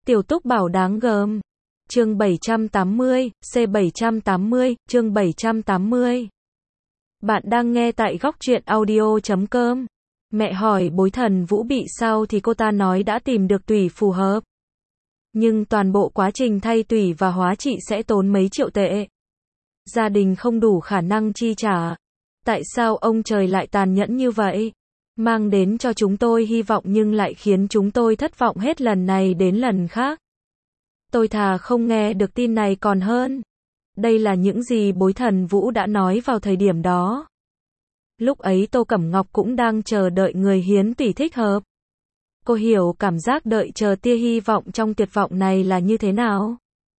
Tiểu Túc Bảo đáng gờm. Chương 780, C780, chương 780. Bạn đang nghe tại góc truyện audio.com. Mẹ hỏi Bối Thần Vũ bị sao thì cô ta nói đã tìm được tủy phù hợp. Nhưng toàn bộ quá trình thay tủy và hóa trị sẽ tốn mấy triệu tệ. Gia đình không đủ khả năng chi trả. Tại sao ông trời lại tàn nhẫn như vậy? Mang đến cho chúng tôi hy vọng nhưng lại khiến chúng tôi thất vọng hết lần này đến lần khác. Tôi thà không nghe được tin này còn hơn. Đây là những gì Bối Thần Vũ đã nói vào thời điểm đó. Lúc ấy Tô Cẩm Ngọc cũng đang chờ đợi người hiến tủy thích hợp. Cô hiểu cảm giác đợi chờ tia hy vọng trong tuyệt vọng này là như thế nào.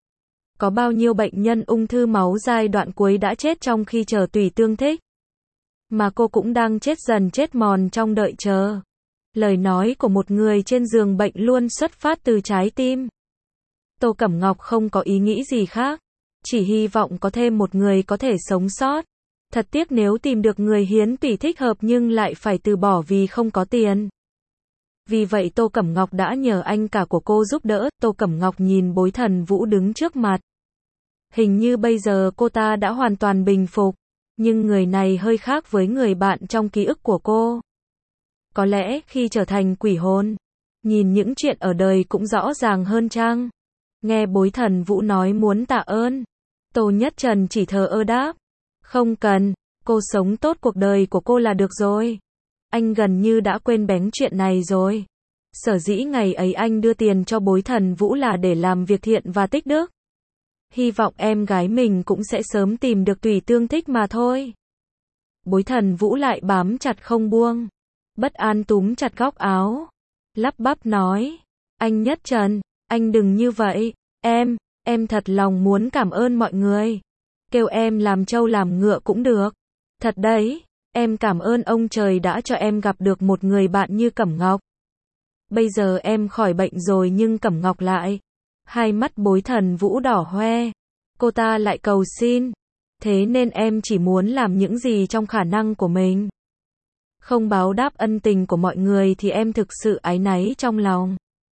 Có bao nhiêu bệnh nhân ung thư máu giai đoạn cuối đã chết trong khi chờ tủy tương thích. Mà cô cũng đang chết dần chết mòn trong đợi chờ. Lời nói của một người trên giường bệnh luôn xuất phát từ trái tim. Tô Cẩm Ngọc không có ý nghĩ gì khác. Chỉ hy vọng có thêm một người có thể sống sót. Thật tiếc nếu tìm được người hiến tủy thích hợp nhưng lại phải từ bỏ vì không có tiền. Vì vậy Tô Cẩm Ngọc đã nhờ anh cả của cô giúp đỡ. Tô Cẩm Ngọc nhìn Bối Thần Vũ đứng trước mặt. Hình như bây giờ cô ta đã hoàn toàn bình phục. Nhưng người này hơi khác với người bạn trong ký ức của cô. Có lẽ khi trở thành quỷ hồn, nhìn những chuyện ở đời cũng rõ ràng hơn chăng? Nghe Bối Thần Vũ nói muốn tạ ơn, Tô Nhất Trần chỉ thờ ơ đáp. Không cần, cô sống tốt cuộc đời của cô là được rồi. Anh gần như đã quên bén chuyện này rồi. Sở dĩ ngày ấy anh đưa tiền cho Bối Thần Vũ là để làm việc thiện và tích đức. Hy vọng em gái mình cũng sẽ sớm tìm được tùy tương thích mà thôi. Bối Thần Vũ lại bám chặt không buông. Bất an túm chặt góc áo. Lắp bắp nói. Anh Nhất Trần, anh đừng như vậy. Em thật lòng muốn cảm ơn mọi người. Kêu em làm trâu làm ngựa cũng được. Thật đấy, em cảm ơn ông trời đã cho em gặp được một người bạn như Cẩm Ngọc. Bây giờ em khỏi bệnh rồi nhưng Cẩm Ngọc lại. Hai mắt Bối Thần Vũ đỏ hoe. Cô ta lại cầu xin. Thế nên em chỉ muốn làm những gì trong khả năng của mình. Không báo đáp ân tình của mọi người thì em thực sự áy náy trong lòng.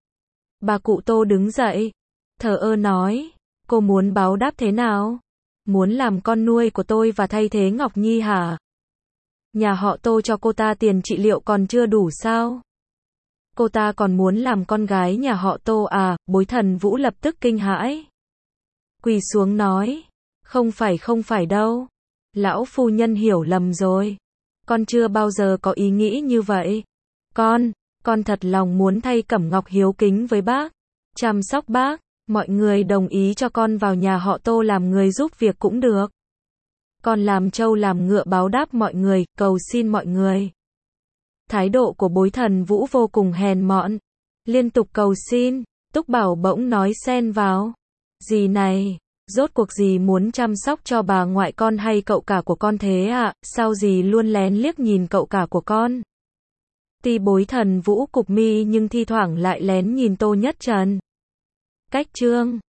Bà cụ Tô đứng dậy. Thờ ơ nói. Cô muốn báo đáp thế nào? Muốn làm con nuôi của tôi và thay thế Ngọc Nhi hả? Nhà họ Tô cho cô ta tiền trị liệu còn chưa đủ sao? Cô ta còn muốn làm con gái nhà họ Tô à? Bối Thần Vũ lập tức kinh hãi. Quỳ xuống nói. Không phải đâu. Lão phu nhân hiểu lầm rồi. Con chưa bao giờ có ý nghĩ như vậy. Con thật lòng muốn thay Cẩm Ngọc hiếu kính với bác. Chăm sóc bác. Mọi người đồng ý cho con vào nhà họ Tô làm người giúp việc cũng được. Con làm trâu làm ngựa báo đáp mọi người, cầu xin mọi người. Thái độ của Bối Thần Vũ vô cùng hèn mọn. Liên tục cầu xin. Túc Bảo bỗng nói xen vào. Dì này, rốt cuộc dì muốn chăm sóc cho bà ngoại con hay cậu cả của con thế ạ? Sao dì luôn lén liếc nhìn cậu cả của con? Tuy Bối Thần Vũ cụp mi nhưng thi thoảng lại lén nhìn Tô Nhất Trần. Cách chương